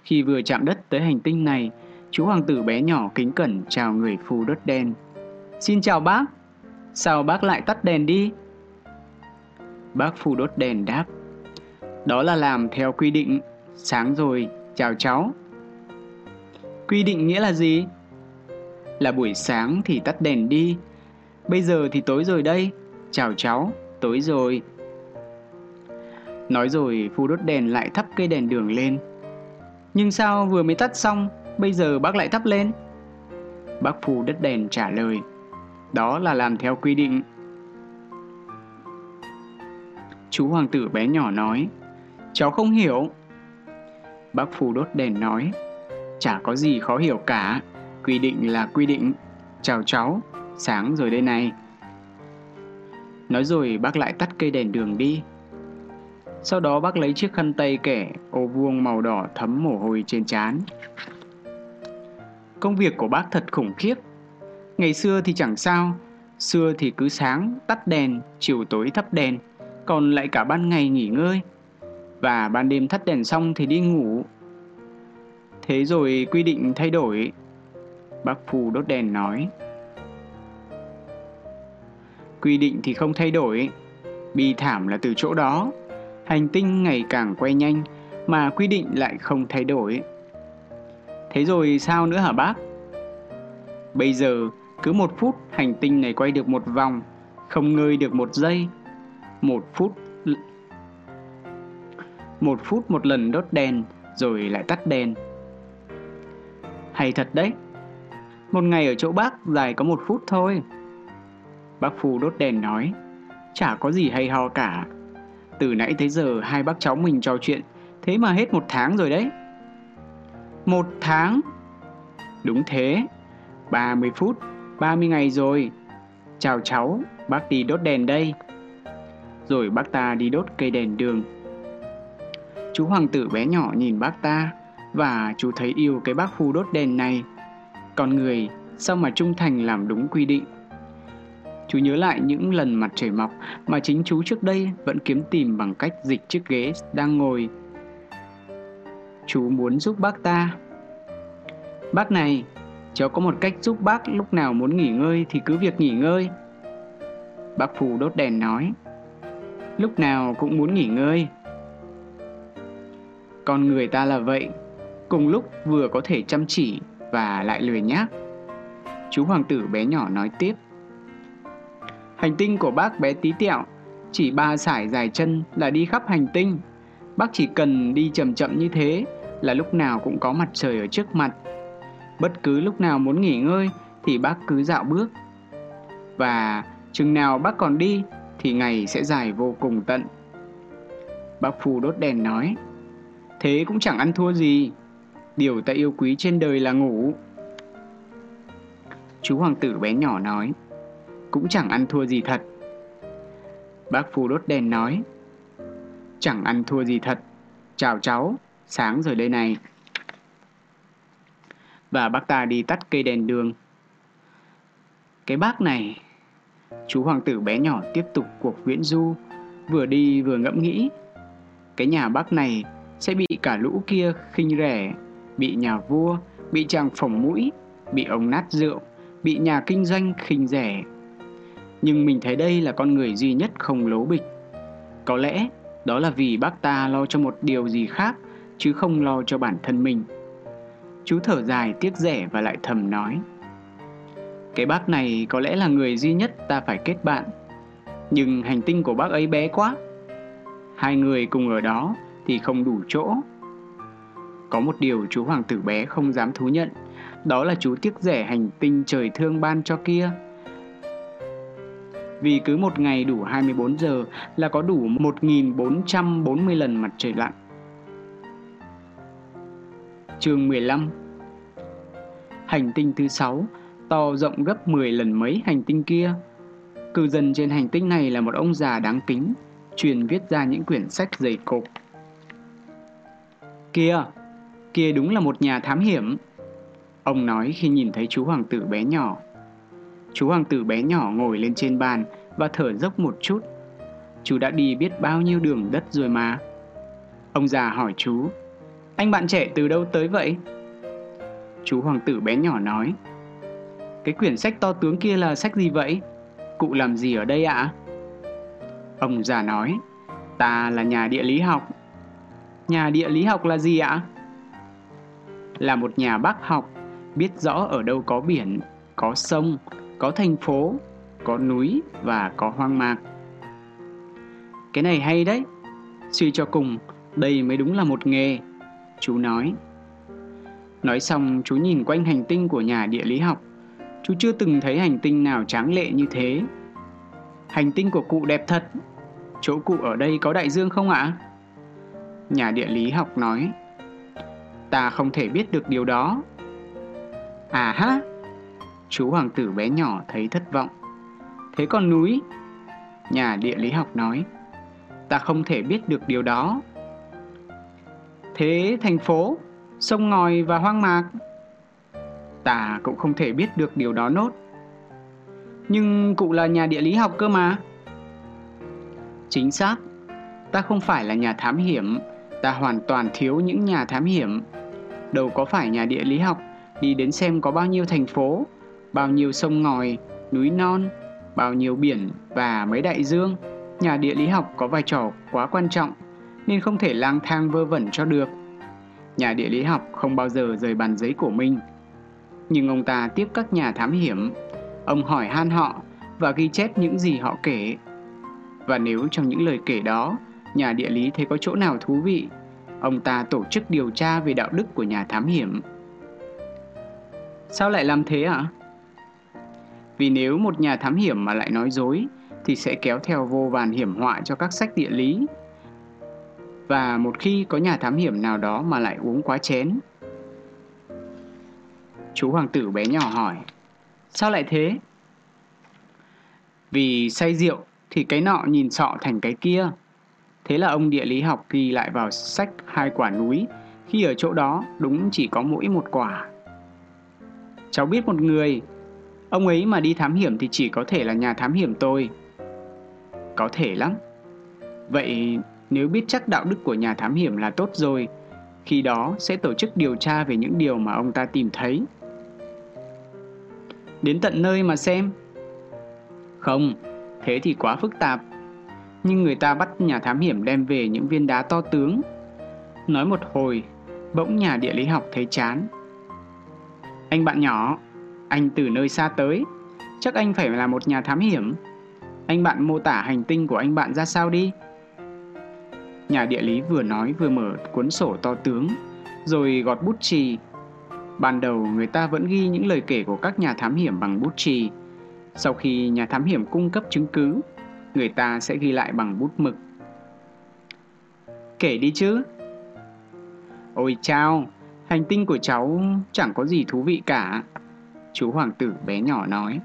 Khi vừa chạm đất tới hành tinh này, chú hoàng tử bé nhỏ kính cẩn chào người phù đốt đèn. Xin chào bác, sao bác lại tắt đèn đi? Bác phù đốt đèn đáp, đó là làm theo quy định, sáng rồi, chào cháu. Quy định nghĩa là gì? Là buổi sáng thì tắt đèn đi, bây giờ thì tối rồi đây, chào cháu, tối rồi. Nói rồi phù đốt đèn lại thắp cây đèn đường lên. Nhưng sao vừa mới tắt xong, bây giờ bác lại thắp lên? Bác phù đốt đèn trả lời, đó là làm theo quy định. Chú hoàng tử bé nhỏ nói, cháu không hiểu. Bác phù đốt đèn nói, chả có gì khó hiểu cả, quy định là quy định, chào cháu, sáng rồi đây này. Nói rồi bác lại tắt cây đèn đường đi. Sau đó bác lấy chiếc khăn tay kẻ ô vuông màu đỏ thấm mồ hôi trên trán. Công việc của bác thật khủng khiếp. Ngày xưa thì chẳng sao, xưa thì cứ sáng tắt đèn, chiều tối thắp đèn, còn lại cả ban ngày nghỉ ngơi. Và ban đêm tắt đèn xong thì đi ngủ. Thế rồi quy định thay đổi. Bác phù đốt đèn nói, quy định thì không thay đổi. Bi thảm là từ chỗ đó. Hành tinh ngày càng quay nhanh mà quy định lại không thay đổi. Thế rồi sao nữa hả bác? Bây giờ cứ 1 phút hành tinh này quay được 1 vòng, không ngơi được 1 giây. 1 phút 1 lần đốt đèn rồi lại tắt đèn. Hay thật đấy. 1 ngày ở chỗ bác dài có 1 phút thôi. Bác phù đốt đèn nói, chả có gì hay ho cả. Từ nãy tới giờ hai bác cháu mình trò chuyện, thế mà hết 1 tháng rồi đấy. 1 tháng? Đúng thế, 30 phút, 30 ngày rồi. Chào cháu, bác đi đốt đèn đây. Rồi bác ta đi đốt cây đèn đường. Chú hoàng tử bé nhỏ nhìn bác ta, và chú thấy yêu cái bác phù đốt đèn này. Con người sao mà trung thành làm đúng quy định. Chú nhớ lại những lần mặt trời mọc mà chính chú trước đây vẫn kiếm tìm bằng cách dịch chiếc ghế đang ngồi. Chú muốn giúp bác ta. Bác này, cháu có một cách giúp bác lúc nào muốn nghỉ ngơi thì cứ việc nghỉ ngơi. Bác phù đốt đèn nói, lúc nào cũng muốn nghỉ ngơi. Con người ta là vậy, cùng lúc vừa có thể chăm chỉ và lại lười nhác. Chú hoàng tử bé nhỏ nói tiếp, hành tinh của bác bé tí tẹo, chỉ 3 sải dài chân là đi khắp hành tinh. Bác chỉ cần đi chậm chậm như thế là lúc nào cũng có mặt trời ở trước mặt. Bất cứ lúc nào muốn nghỉ ngơi thì bác cứ dạo bước. Và chừng nào bác còn đi thì ngày sẽ dài vô cùng tận. Bác phù đốt đèn nói, thế cũng chẳng ăn thua gì. Điều ta yêu quý trên đời là ngủ. Chú hoàng tử bé nhỏ nói, cũng chẳng ăn thua gì thật. Bác phù đốt đèn nói, chẳng ăn thua gì thật. Chào cháu, sáng rồi đây này. Và bác ta đi tắt cây đèn đường. Cái bác này, chú hoàng tử bé nhỏ tiếp tục cuộc viễn du, vừa đi vừa ngẫm nghĩ. Cái nhà bác này sẽ bị cả lũ kia khinh rẻ, bị nhà vua, bị chàng phỏng mũi, bị ông nát rượu, bị nhà kinh doanh khinh rẻ. Nhưng mình thấy đây là con người duy nhất không lố bịch. Có lẽ đó là vì bác ta lo cho một điều gì khác, chứ không lo cho bản thân mình. Chú thở dài tiếc rẻ và lại thầm nói, cái bác này có lẽ là người duy nhất ta phải kết bạn. Nhưng hành tinh của bác ấy bé quá. 2 người cùng ở đó thì không đủ chỗ. Có một điều chú hoàng tử bé không dám thú nhận, đó là chú tiếc rẻ hành tinh trời thương ban cho kia. Vì cứ 1 ngày đủ 24 giờ là có đủ 1440 lần mặt trời lặn. Chương 15. Hành tinh thứ 6 to rộng gấp 10 lần mấy hành tinh kia. Cư dân trên hành tinh này là một ông già đáng kính, chuyên viết ra những quyển sách dày cộp. Kia đúng là một nhà thám hiểm, ông nói khi nhìn thấy chú hoàng tử bé nhỏ. Chú hoàng tử bé nhỏ ngồi lên trên bàn và thở dốc một chút. Chú đã đi biết bao nhiêu đường đất rồi mà. Ông già hỏi chú, Anh bạn trẻ từ đâu tới vậy? Chú hoàng tử bé nhỏ nói. Cái quyển sách to tướng kia là sách gì vậy? Cụ làm gì ở đây ạ? Ông già nói. Ta là nhà địa lý học. Nhà địa lý học là gì ạ? Là một nhà bác học, biết rõ ở đâu có biển, có sông, có thành phố, có núi và có hoang mạc. Cái này hay đấy. Suy cho cùng, đây mới đúng là một nghề, chú nói. Nói xong, chú nhìn quanh hành tinh của nhà địa lý học. Chú chưa từng thấy hành tinh nào tráng lệ như thế. Hành tinh của cụ đẹp thật. Chỗ cụ ở đây có đại dương không ạ? Nhà địa lý học nói. Ta không thể biết được điều đó. À ha! Chú hoàng tử bé nhỏ thấy thất vọng. Thế còn núi? Nhà địa lý học nói. Ta không thể biết được điều đó. Thế thành phố, sông ngòi và hoang mạc? Ta cũng không thể biết được điều đó nốt. Nhưng cụ là nhà địa lý học cơ mà. Chính xác. Ta không phải là nhà thám hiểm. Ta hoàn toàn thiếu những nhà thám hiểm. Đâu có phải nhà địa lý học đi đến xem có bao nhiêu thành phố, bao nhiêu sông ngòi, núi non, bao nhiêu biển và mấy đại dương. Nhà địa lý học có vai trò quá quan trọng nên không thể lang thang vơ vẩn cho được. Nhà địa lý học không bao giờ rời bàn giấy của mình. Nhưng ông ta tiếp các nhà thám hiểm. Ông hỏi han họ và ghi chép những gì họ kể. Và nếu trong những lời kể đó, nhà địa lý thấy có chỗ nào thú vị, ông ta tổ chức điều tra về đạo đức của nhà thám hiểm. Sao lại làm thế ạ? Vì nếu một nhà thám hiểm mà lại nói dối thì sẽ kéo theo vô vàn hiểm họa cho các sách địa lý. Và một khi có nhà thám hiểm nào đó mà lại uống quá chén. Chú hoàng tử bé nhỏ hỏi. Sao lại thế? Vì say rượu thì cái nọ nhìn sọ thành cái kia. Thế là ông địa lý học ghi lại vào sách 2 quả núi, khi ở chỗ đó đúng chỉ có mỗi 1 quả. Cháu biết một người. Ông ấy mà đi thám hiểm thì chỉ có thể là nhà thám hiểm tôi. Có thể lắm. Vậy nếu biết chắc đạo đức của nhà thám hiểm là tốt rồi, khi đó sẽ tổ chức điều tra về những điều mà ông ta tìm thấy. Đến tận nơi mà xem. Không, thế thì quá phức tạp. Nhưng người ta bắt nhà thám hiểm đem về những viên đá to tướng. Nói một hồi, bỗng nhà địa lý học thấy chán. Anh bạn nhỏ, anh từ nơi xa tới, chắc anh phải là một nhà thám hiểm. Anh bạn mô tả hành tinh của anh bạn ra sao đi. Nhà địa lý vừa nói vừa mở cuốn sổ to tướng, rồi gọt bút chì. Ban đầu người ta vẫn ghi những lời kể của các nhà thám hiểm bằng bút chì. Sau khi nhà thám hiểm cung cấp chứng cứ, người ta sẽ ghi lại bằng bút mực. Kể đi chứ. Ôi chao, hành tinh của cháu chẳng có gì thú vị cả. Chú hoàng tử bé nhỏ nói.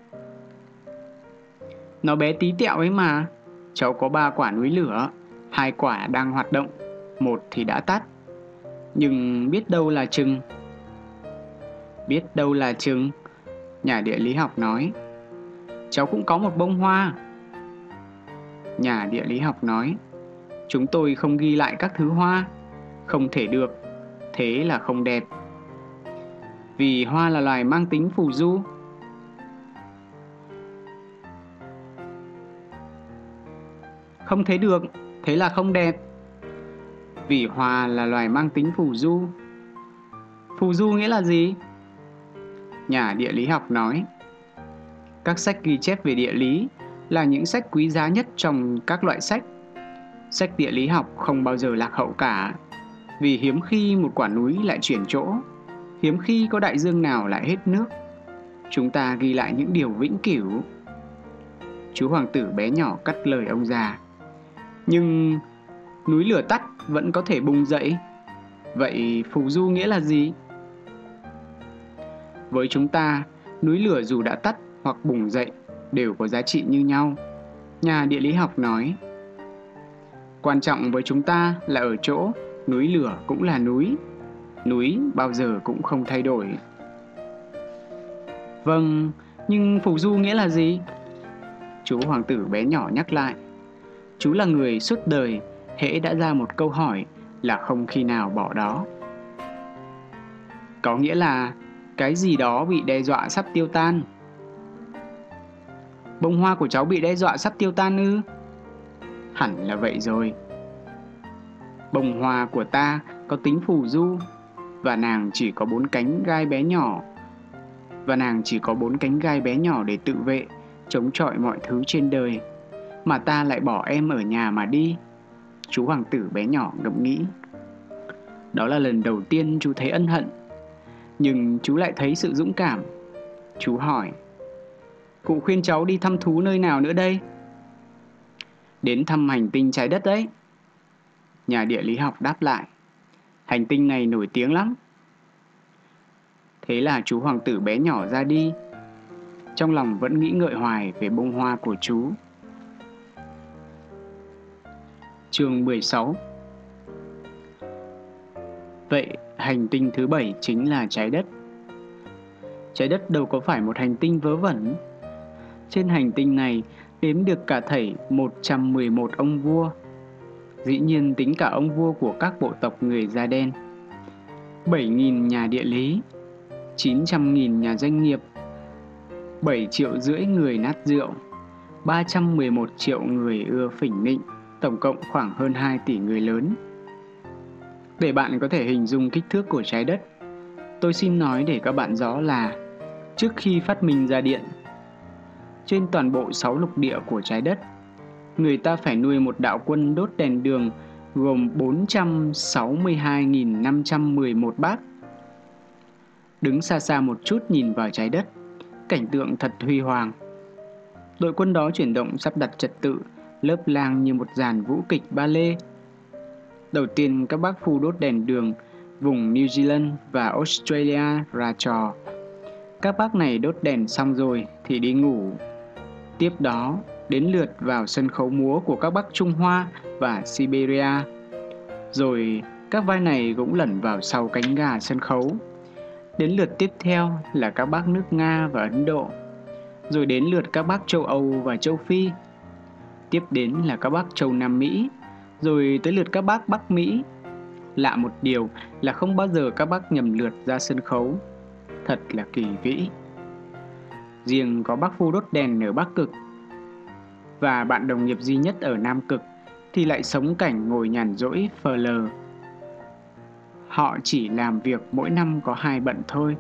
Nó bé tí tẹo ấy mà. Cháu có 3 quả núi lửa, 2 quả đang hoạt động, 1 thì đã tắt. Nhưng biết đâu là chừng. Biết đâu là chừng, nhà địa lý học nói. Cháu cũng có một bông hoa. Nhà địa lý học nói. Chúng tôi không ghi lại các thứ hoa. Không thể được. Thế là không đẹp. Vì hoa là loài mang tính phù du. Không thấy được. Thế là không đẹp. Vì hoa là loài mang tính phù du. Phù du nghĩa là gì? Nhà địa lý học nói. Các sách ghi chép về địa lý là những sách quý giá nhất trong các loại sách. Sách địa lý học không bao giờ lạc hậu cả. Vì hiếm khi một quả núi lại chuyển chỗ, hiếm khi có đại dương nào lại hết nước. Chúng ta ghi lại những điều vĩnh cửu. Chú hoàng tử bé nhỏ cắt lời ông già. Nhưng núi lửa tắt vẫn có thể bùng dậy. Vậy phù du nghĩa là gì? Với chúng ta, núi lửa dù đã tắt hoặc bùng dậy đều có giá trị như nhau. Nhà địa lý học nói. Quan trọng với chúng ta là ở chỗ núi lửa cũng là núi. Núi bao giờ cũng không thay đổi. Vâng, nhưng phù du nghĩa là gì? Chú hoàng tử bé nhỏ nhắc lại. Chú là người suốt đời, hễ đã ra một câu hỏi là không khi nào bỏ đó. Có nghĩa là cái gì đó bị đe dọa sắp tiêu tan. Bông hoa của cháu bị đe dọa sắp tiêu tan ư? Hẳn là vậy rồi. Bông hoa của ta có tính phù du, và nàng chỉ có 4 cánh gai bé nhỏ để tự vệ, chống chọi mọi thứ trên đời. Mà ta lại bỏ em ở nhà mà đi. Chú hoàng tử bé nhỏ ngẫm nghĩ. Đó là lần đầu tiên chú thấy ân hận, nhưng chú lại thấy sự dũng cảm. Chú hỏi: cụ khuyên cháu đi thăm thú nơi nào nữa đây? Đến thăm hành tinh trái đất đấy. Nhà địa lý học đáp lại. Hành tinh này nổi tiếng lắm. Thế là chú hoàng tử bé nhỏ ra đi, trong lòng vẫn nghĩ ngợi hoài về bông hoa của chú. Chương 16. Vậy hành tinh thứ 7 chính là trái đất. Trái đất đâu có phải một hành tinh vớ vẩn. Trên hành tinh này đếm được cả thảy 111 ông vua. Dĩ nhiên tính cả ông vua của các bộ tộc người da đen. 7.000 nhà địa lý, 900.000 nhà doanh nghiệp, 7,5 triệu người nát rượu, 311 triệu người ưa phỉnh nịnh, tổng cộng khoảng hơn 2 tỷ người lớn. Để bạn có thể hình dung kích thước của trái đất, tôi xin nói để các bạn rõ là trước khi phát minh ra điện, trên toàn bộ 6 lục địa của trái đất, người ta phải nuôi một đạo quân đốt đèn đường gồm 462.511 bác. Đứng xa xa một chút nhìn vào trái đất, cảnh tượng thật huy hoàng. Đội quân đó chuyển động sắp đặt trật tự, lớp lang như một dàn vũ kịch ballet. Đầu tiên các bác phu đốt đèn đường vùng New Zealand và Australia ra trò. Các bác này đốt đèn xong rồi thì đi ngủ. Tiếp đó đến lượt vào sân khấu múa của các bác Trung Hoa và Siberia. Rồi các vai này cũng lẩn vào sau cánh gà sân khấu. Đến lượt tiếp theo là các bác nước Nga và Ấn Độ. Rồi đến lượt các bác châu Âu và châu Phi. Tiếp đến là các bác châu Nam Mỹ. Rồi tới lượt các bác Bắc Mỹ. Lạ một điều là không bao giờ các bác nhầm lượt ra sân khấu. Thật là kỳ vĩ. Riêng có bác phu đốt đèn ở Bắc Cực và bạn đồng nghiệp duy nhất ở Nam Cực thì lại sống cảnh ngồi nhàn rỗi phờ lờ. Họ chỉ làm việc mỗi năm có 2 bận thôi.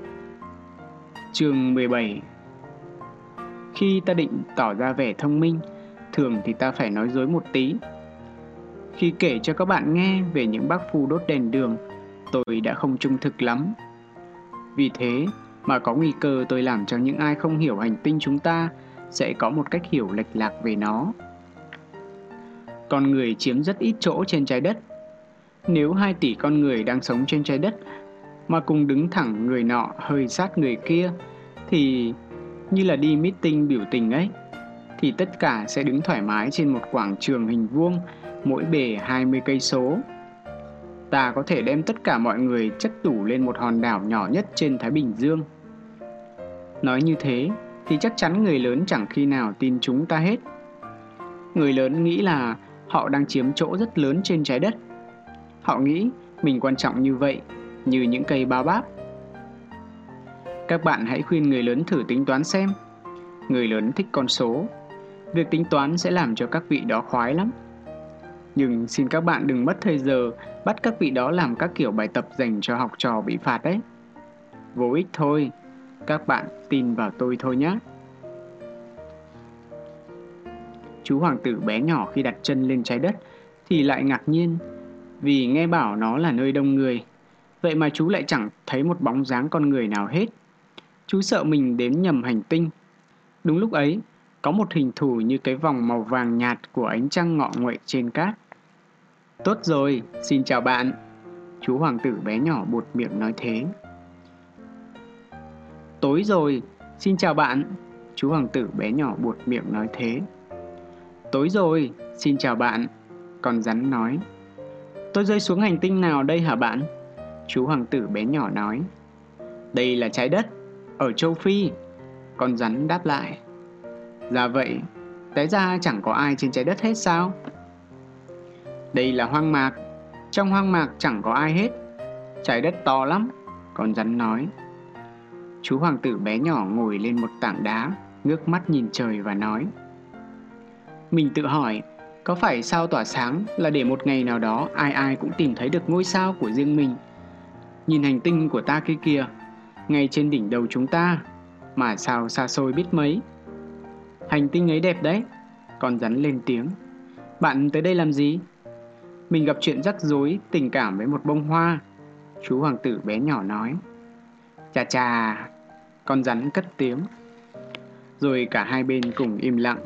Chương 17. Khi ta định tỏ ra vẻ thông minh, thường thì ta phải nói dối một tí. Khi kể cho các bạn nghe về những bác phu đốt đèn đường, tôi đã không trung thực lắm. Vì thế mà có nguy cơ tôi làm cho những ai không hiểu hành tinh chúng ta sẽ có một cách hiểu lệch lạc về nó. Con người chiếm rất ít chỗ trên trái đất. Nếu 2 tỷ con người đang sống trên trái đất mà cùng đứng thẳng người nọ hơi sát người kia thì như là đi meeting biểu tình ấy, thì tất cả sẽ đứng thoải mái trên một quảng trường hình vuông mỗi bề 20 cây số. Ta có thể đem tất cả mọi người chất tủ lên một hòn đảo nhỏ nhất trên Thái Bình Dương. Nói như thế thì chắc chắn người lớn chẳng khi nào tin chúng ta hết. Người lớn nghĩ là họ đang chiếm chỗ rất lớn trên trái đất. Họ nghĩ mình quan trọng như vậy, như những cây bao báp. Các bạn hãy khuyên người lớn thử tính toán xem. Người lớn thích con số. Việc tính toán sẽ làm cho các vị đó khoái lắm. Nhưng xin các bạn đừng mất thời giờ bắt các vị đó làm các kiểu bài tập dành cho học trò bị phạt đấy. Vô ích thôi. Các bạn tin vào tôi thôi nhé. Chú hoàng tử bé nhỏ khi đặt chân lên trái đất thì lại ngạc nhiên, vì nghe bảo nó là nơi đông người. Vậy mà chú lại chẳng thấy một bóng dáng con người nào hết. Chú sợ mình đến nhầm hành tinh. Đúng lúc ấy, có một hình thù như cái vòng màu vàng nhạt của ánh trăng ngọ nguậy trên cát. Tốt rồi, xin chào bạn. Chú hoàng tử bé nhỏ buột miệng nói thế. Tối rồi, xin chào bạn. Chú hoàng tử bé nhỏ buột miệng nói thế. Tối rồi, xin chào bạn. Con rắn nói. Tôi rơi xuống hành tinh nào đây hả bạn? Chú hoàng tử bé nhỏ nói. Đây là trái đất, ở châu Phi. Con rắn đáp lại. Dạ vậy, té ra chẳng có ai trên trái đất hết sao? Đây là hoang mạc. Trong hoang mạc chẳng có ai hết. Trái đất to lắm, con rắn nói. Chú hoàng tử bé nhỏ ngồi lên một tảng đá, ngước mắt nhìn trời và nói. Mình tự hỏi, có phải sao tỏa sáng là để một ngày nào đó ai ai cũng tìm thấy được ngôi sao của riêng mình? Nhìn hành tinh của ta kia kìa, ngay trên đỉnh đầu chúng ta, mà sao xa xôi biết mấy. Hành tinh ấy đẹp đấy, con rắn lên tiếng. Bạn tới đây làm gì? Mình gặp chuyện rắc rối tình cảm với một bông hoa, chú hoàng tử bé nhỏ nói. Chà chà, con rắn cất tiếng. Rồi cả hai bên cùng im lặng.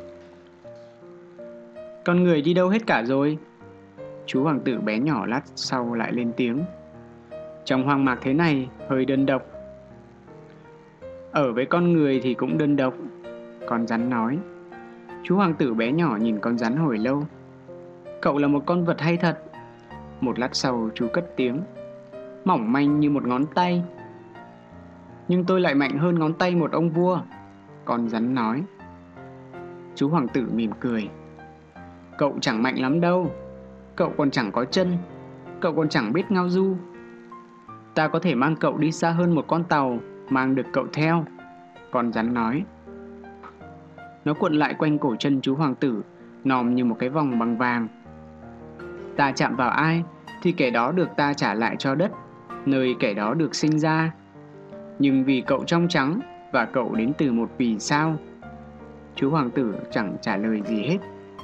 Con người đi đâu hết cả rồi? Chú hoàng tử bé nhỏ lát sau lại lên tiếng. Trong hoang mạc thế này hơi đơn độc. Ở với con người thì cũng đơn độc, con rắn nói. Chú hoàng tử bé nhỏ nhìn con rắn hồi lâu. Cậu là một con vật hay thật. Một lát sau chú cất tiếng. Mỏng manh như một ngón tay. Nhưng tôi lại mạnh hơn ngón tay một ông vua, con rắn nói. Chú hoàng tử mỉm cười. Cậu chẳng mạnh lắm đâu. Cậu còn chẳng có chân. Cậu còn chẳng biết ngao du. Ta có thể mang cậu đi xa hơn một con tàu, mang được cậu theo, con rắn nói. Nó cuộn lại quanh cổ chân chú hoàng tử, nòm như một cái vòng bằng vàng. Ta chạm vào ai thì kẻ đó được ta trả lại cho đất, nơi kẻ đó được sinh ra. Nhưng vì cậu trong trắng và cậu đến từ một vì sao. Chú hoàng tử chẳng trả lời gì hết.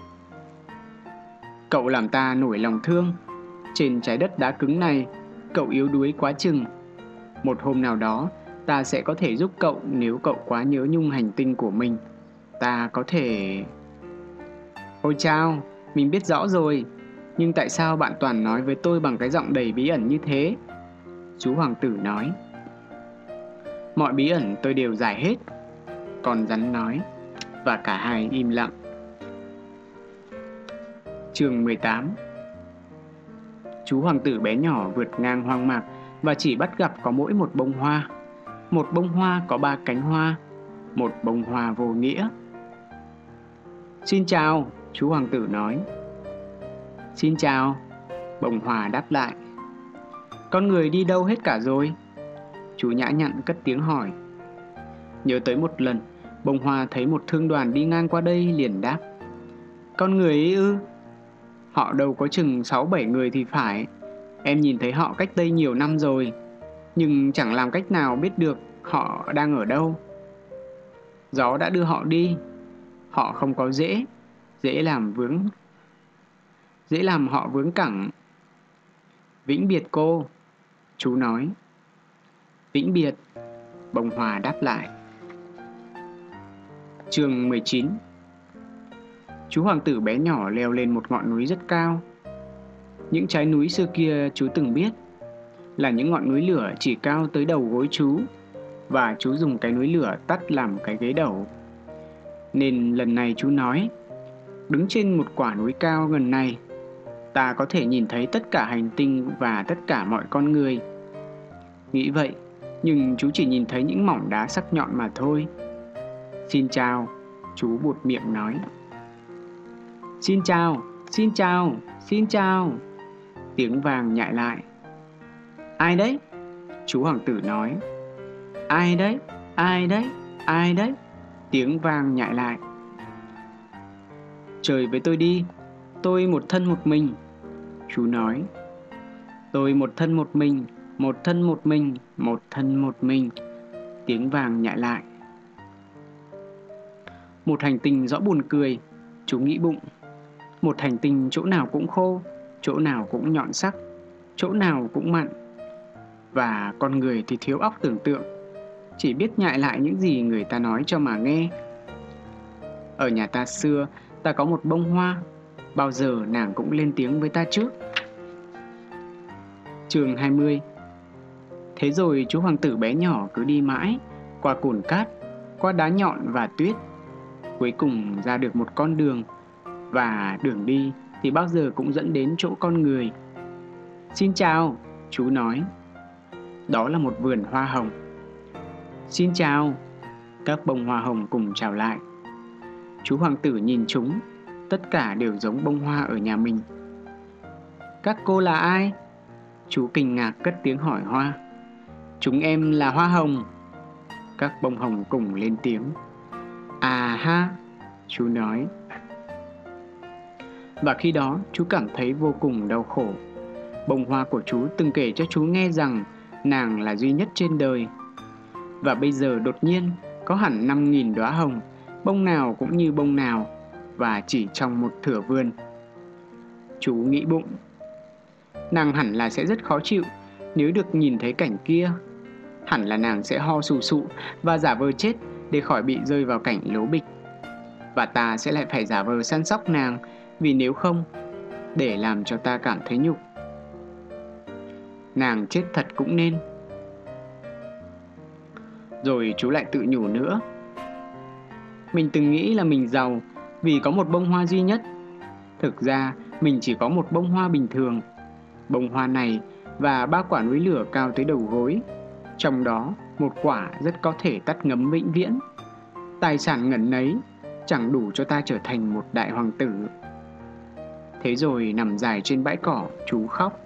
Cậu làm ta nổi lòng thương. Trên trái đất đá cứng này, cậu yếu đuối quá chừng. Một hôm nào đó, ta sẽ có thể giúp cậu nếu cậu quá nhớ nhung hành tinh của mình. Ta có thể... Ôi chao, mình biết rõ rồi. Nhưng tại sao bạn toàn nói với tôi bằng cái giọng đầy bí ẩn như thế? Chú hoàng tử nói. Mọi bí ẩn tôi đều giải hết, con rắn nói. Và cả hai im lặng. Chương 18. Chú hoàng tử bé nhỏ vượt ngang hoang mạc và chỉ bắt gặp có mỗi một bông hoa. Một bông hoa có 3 cánh hoa. Một bông hoa vô nghĩa. Xin chào, chú hoàng tử nói. Xin chào, bông hoa đáp lại. Con người đi đâu hết cả rồi? Chú nhã nhặn cất tiếng hỏi. Nhớ tới một lần, bông hoa thấy một thương đoàn đi ngang qua đây liền đáp. Con người ấy ư? Họ đâu có chừng 6-7 người thì phải. Em nhìn thấy họ cách đây nhiều năm rồi, nhưng chẳng làm cách nào biết được họ đang ở đâu. Gió đã đưa họ đi. Họ không có rễ, dễ làm họ vướng cẳng. Vĩnh biệt cô, chú nói. Vĩnh biệt, bông hoa đáp lại. Chương 19. Chú hoàng tử bé nhỏ leo lên một ngọn núi rất cao. Những trái núi xưa kia chú từng biết là những ngọn núi lửa chỉ cao tới đầu gối chú, và chú dùng cái núi lửa tắt làm cái ghế đầu. Nên lần này chú nói, đứng trên một quả núi cao gần này, ta có thể nhìn thấy tất cả hành tinh và tất cả mọi con người. Nghĩ vậy, nhưng chú chỉ nhìn thấy những mỏng đá sắc nhọn mà thôi. Xin chào, chú buột miệng nói. Xin chào, xin chào, xin chào. Tiếng vàng nhại lại. Ai đấy? Chú hoàng tử nói. Ai đấy, ai đấy, ai đấy? Tiếng vàng nhại lại. Chơi với tôi đi, tôi một thân một mình, chú nói. Tôi một thân một mình, một thân một mình, một thân một mình. Tiếng vàng nhại lại. Một hành tinh rõ buồn cười, chú nghĩ bụng. Một hành tinh chỗ nào cũng khô, chỗ nào cũng nhọn sắc, chỗ nào cũng mặn. Và con người thì thiếu óc tưởng tượng, chỉ biết nhại lại những gì người ta nói cho mà nghe. Ở nhà ta xưa, ta có một bông hoa, bao giờ nàng cũng lên tiếng với ta trước. Chương 20. Thế rồi chú hoàng tử bé nhỏ cứ đi mãi, qua cồn cát, qua đá nhọn và tuyết. Cuối cùng ra được một con đường, và đường đi thì bao giờ cũng dẫn đến chỗ con người. Xin chào, chú nói. Đó là một vườn hoa hồng. Xin chào. Các bông hoa hồng cùng chào lại. Chú hoàng tử nhìn chúng, tất cả đều giống bông hoa ở nhà mình. Các cô là ai? Chú kinh ngạc cất tiếng hỏi Hoa. Chúng em là hoa hồng. Các bông hồng cùng lên tiếng. À ha, chú nói. Và khi đó chú cảm thấy vô cùng đau khổ. Bông hoa của chú từng kể cho chú nghe rằng nàng là duy nhất trên đời. Và bây giờ đột nhiên có hẳn 5.000 đóa hồng, bông nào cũng như bông nào, và chỉ trong một thửa vườn. Chú nghĩ bụng, nàng hẳn là sẽ rất khó chịu nếu được nhìn thấy cảnh kia. Hẳn là nàng sẽ ho sù sụ và giả vờ chết để khỏi bị rơi vào cảnh lố bịch. Và ta sẽ lại phải giả vờ săn sóc nàng, vì nếu không, để làm cho ta cảm thấy nhục. Nàng chết thật cũng nên. Rồi chú lại tự nhủ nữa. Mình từng nghĩ là mình giàu vì có một bông hoa duy nhất. Thực ra mình chỉ có một bông hoa bình thường. Bông hoa này và 3 quả núi lửa cao tới đầu gối. Trong đó một quả rất có thể tắt ngấm vĩnh viễn. Tài sản ngần ấy chẳng đủ cho ta trở thành một đại hoàng tử. Thế rồi nằm dài trên bãi cỏ, chú khóc.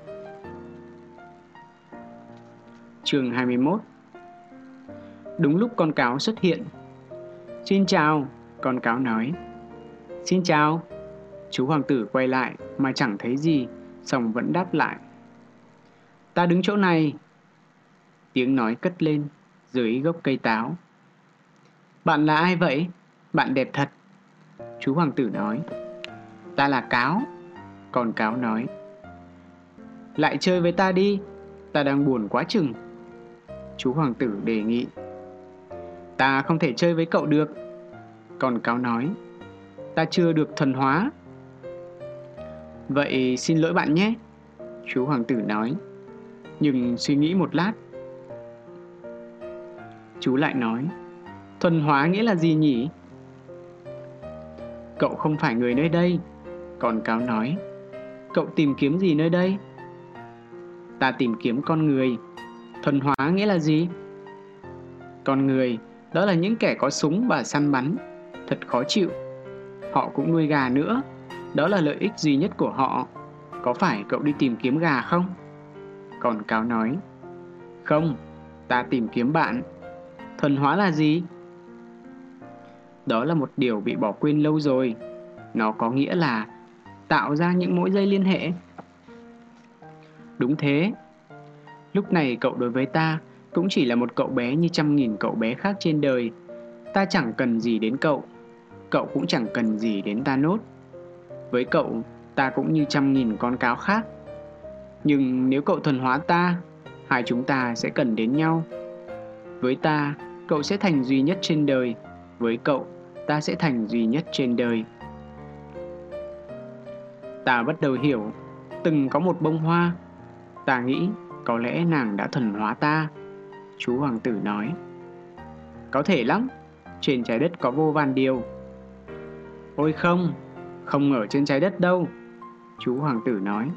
Chương 21. Đúng lúc con cáo xuất hiện. Xin chào, con cáo nói. Xin chào. Chú hoàng tử quay lại mà chẳng thấy gì, song vẫn đáp lại. Ta đứng chỗ này. Tiếng nói cất lên dưới gốc cây táo. Bạn là ai vậy? Bạn đẹp thật. Chú hoàng tử nói. Ta là cáo. Con cáo nói. Lại chơi với ta đi, ta đang buồn quá chừng. Chú hoàng tử đề nghị. Ta không thể chơi với cậu được. Con cáo nói. Ta chưa được thuần hóa. Vậy xin lỗi bạn nhé, chú hoàng tử nói. Nhưng suy nghĩ một lát, chú lại nói. Thuần hóa nghĩa là gì nhỉ? Cậu không phải người nơi đây. Con cáo nói. Cậu tìm kiếm gì nơi đây? Ta tìm kiếm con người. Thuần hóa nghĩa là gì? Con người, đó là những kẻ có súng và săn bắn. Thật khó chịu. Họ cũng nuôi gà nữa. Đó là lợi ích duy nhất của họ. Có phải cậu đi tìm kiếm gà không? Con cáo nói. Không, ta tìm kiếm bạn. Thuần hóa là gì? Đó là một điều bị bỏ quên lâu rồi. Nó có nghĩa là tạo ra những mối dây liên hệ. Đúng thế. Lúc này cậu đối với ta cũng chỉ là một cậu bé như 100.000 cậu bé khác trên đời. Ta chẳng cần gì đến cậu. Cậu cũng chẳng cần gì đến ta nốt. Với cậu, ta cũng như 100.000 con cáo khác. Nhưng nếu cậu thuần hóa ta, hai chúng ta sẽ cần đến nhau. Với ta, cậu sẽ thành duy nhất trên đời. Với cậu, ta sẽ thành duy nhất trên đời. Ta bắt đầu hiểu. Từng có một bông hoa. Ta nghĩ có lẽ nàng đã thuần hóa ta. Chú hoàng tử nói. Có thể lắm. Trên trái đất có vô vàn điều. Ôi không, không ở trên trái đất đâu. Chú hoàng tử nói.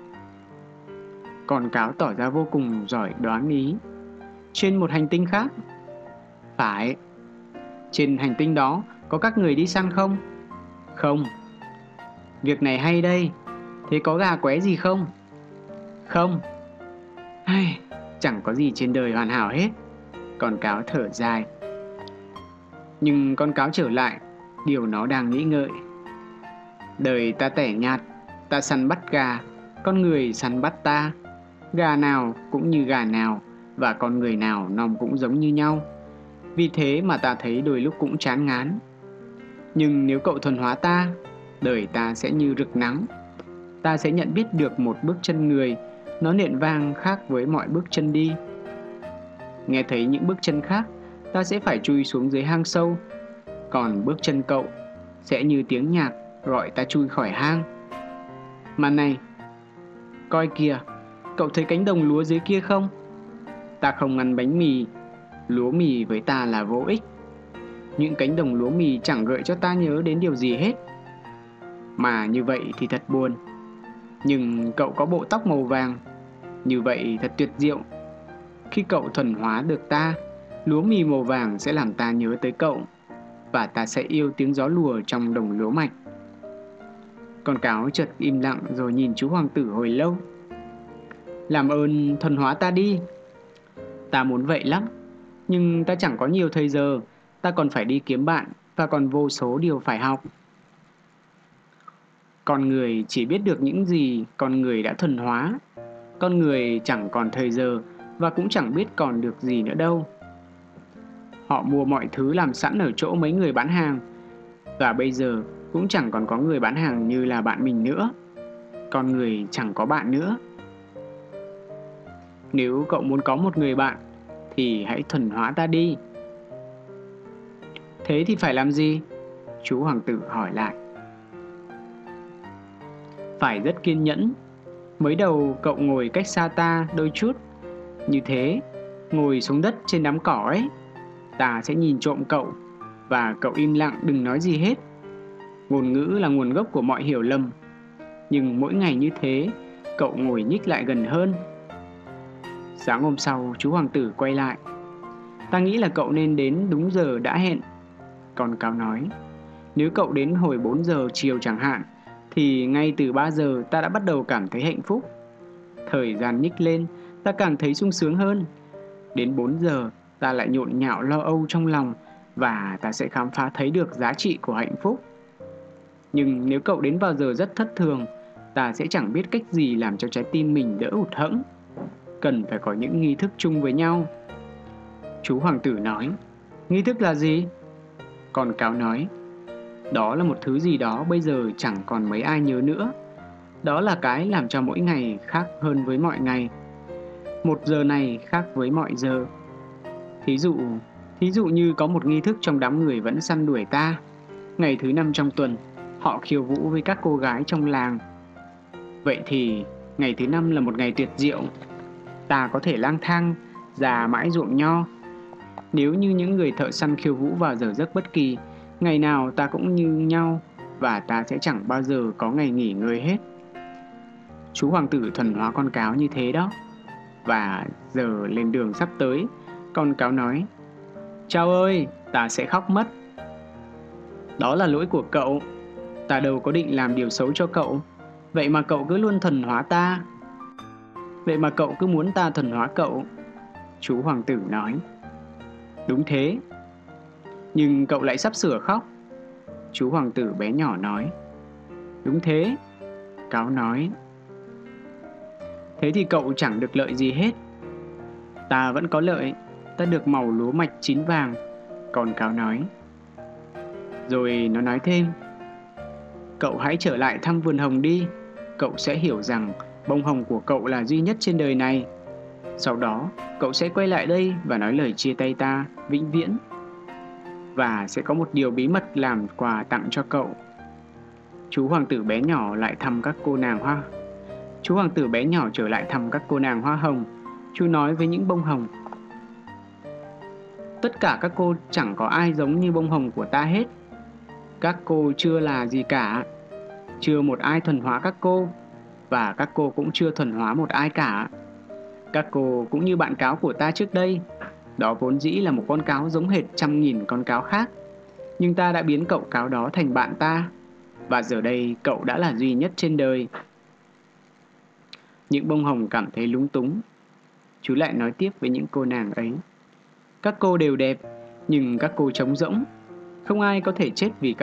Con cáo tỏ ra vô cùng giỏi đoán ý. Trên một hành tinh khác? Phải. Trên hành tinh đó có các người đi săn không? Không. Việc này hay đây. Thế có gà qué gì không? Không. Ai, chẳng có gì trên đời hoàn hảo hết. Con cáo thở dài. Nhưng con cáo trở lại điều nó đang nghĩ ngợi. Đời ta tẻ nhạt. Ta săn bắt gà. Con người săn bắt ta. Gà nào cũng như gà nào. Và con người nào nom cũng giống như nhau. Vì thế mà ta thấy đôi lúc cũng chán ngán. Nhưng nếu cậu thuần hóa ta, đời ta sẽ như rực nắng. Ta sẽ nhận biết được một bước chân người. Nó nện vang khác với mọi bước chân đi. Nghe thấy những bước chân khác, ta sẽ phải chui xuống dưới hang sâu. Còn bước chân cậu sẽ như tiếng nhạc gọi ta chui khỏi hang. Mà này, coi kìa, cậu thấy cánh đồng lúa dưới kia không? Ta không ăn bánh mì. Lúa mì với ta là vô ích. Những cánh đồng lúa mì chẳng gợi cho ta nhớ đến điều gì hết. Mà như vậy thì thật buồn. Nhưng cậu có bộ tóc màu vàng. Như vậy thật tuyệt diệu. Khi cậu thuần hóa được ta, lúa mì màu vàng sẽ làm ta nhớ tới cậu. Và ta sẽ yêu tiếng gió lùa trong đồng lúa mạch. Con cáo chợt im lặng rồi nhìn chú hoàng tử hồi lâu. Làm ơn thuần hóa ta đi. Ta muốn vậy lắm, nhưng ta chẳng có nhiều thời giờ. Ta còn phải đi kiếm bạn và còn vô số điều phải học. Con người chỉ biết được những gì con người đã thuần hóa. Con người chẳng còn thời giờ và cũng chẳng biết còn được gì nữa đâu. Họ mua mọi thứ làm sẵn ở chỗ mấy người bán hàng, và bây giờ cũng chẳng còn có người bán hàng như là bạn mình nữa. Con người chẳng có bạn nữa. Nếu cậu muốn có một người bạn thì hãy thuần hóa ta đi. Thế thì phải làm gì? Chú hoàng tử hỏi lại. Phải rất kiên nhẫn. Mới đầu cậu ngồi cách xa ta đôi chút. Như thế, ngồi xuống đất trên đám cỏ ấy. Ta sẽ nhìn trộm cậu, và cậu im lặng đừng nói gì hết. Ngôn ngữ là nguồn gốc của mọi hiểu lầm. Nhưng mỗi ngày như thế, cậu ngồi nhích lại gần hơn. Sáng hôm sau, chú hoàng tử quay lại. Ta nghĩ là cậu nên đến đúng giờ đã hẹn. Con cáo nói, nếu cậu đến hồi 4 giờ chiều chẳng hạn, thì ngay từ 3 giờ ta đã bắt đầu cảm thấy hạnh phúc. Thời gian nhích lên, ta càng thấy sung sướng hơn. Đến 4 giờ, ta lại nhộn nhạo lo âu trong lòng, và ta sẽ khám phá thấy được giá trị của hạnh phúc. Nhưng nếu cậu đến vào giờ rất thất thường, ta sẽ chẳng biết cách gì làm cho trái tim mình đỡ hụt hẫng. Cần phải có những nghi thức chung với nhau. Chú hoàng tử nói, nghi thức là gì? Con cáo nói, đó là một thứ gì đó bây giờ chẳng còn mấy ai nhớ nữa. Đó là cái làm cho mỗi ngày khác hơn với mọi ngày. Một giờ này khác với mọi giờ. Thí dụ như có một nghi thức trong đám người vẫn săn đuổi ta. Ngày thứ 5 trong tuần, họ khiêu vũ với các cô gái trong làng. Vậy thì ngày thứ 5 là một ngày tuyệt diệu. Ta có thể lang thang già mãi ruộng nho. Nếu như những người thợ săn khiêu vũ vào giờ giấc bất kỳ, ngày nào ta cũng như nhau, và ta sẽ chẳng bao giờ có ngày nghỉ ngơi hết. Chú hoàng tử thuần hóa con cáo như thế đó. Và giờ lên đường sắp tới, con cáo nói, Chao ơi, ta sẽ khóc mất. Đó là lỗi của cậu. Ta đâu có định làm điều xấu cho cậu. Vậy mà cậu cứ luôn thuần hóa ta. Vậy mà cậu cứ muốn ta thuần hóa cậu. Chú hoàng tử nói. Đúng thế. Nhưng cậu lại sắp sửa khóc. Chú hoàng tử bé nhỏ nói. Đúng thế. Cáo nói. Thế thì cậu chẳng được lợi gì hết. Ta vẫn có lợi. Ta được màu lúa mạch chín vàng. Còn cáo nói. Rồi nó nói thêm. Cậu hãy trở lại thăm vườn hồng đi. Cậu sẽ hiểu rằng bông hồng của cậu là duy nhất trên đời này. Sau đó, cậu sẽ quay lại đây và nói lời chia tay ta, vĩnh viễn. Và sẽ có một điều bí mật làm quà tặng cho cậu. Chú hoàng tử bé nhỏ lại thăm các cô nàng hoa. Chú hoàng tử bé nhỏ trở lại thăm các cô nàng hoa hồng. Chú nói với những bông hồng. Tất cả các cô chẳng có ai giống như bông hồng của ta hết. Các cô chưa là gì cả. Chưa một ai thuần hóa các cô. Và các cô cũng chưa thuần hóa một ai cả. Các cô cũng như bạn cáo của ta trước đây. Đó vốn dĩ là một con cáo giống hệt 100.000 con cáo khác. Nhưng ta đã biến cậu cáo đó thành bạn ta. Và giờ đây cậu đã là duy nhất trên đời. Những bông hồng cảm thấy lúng túng. Chú lại nói tiếp với những cô nàng ấy. Các cô đều đẹp, nhưng các cô trống rỗng. Không ai có thể chết vì các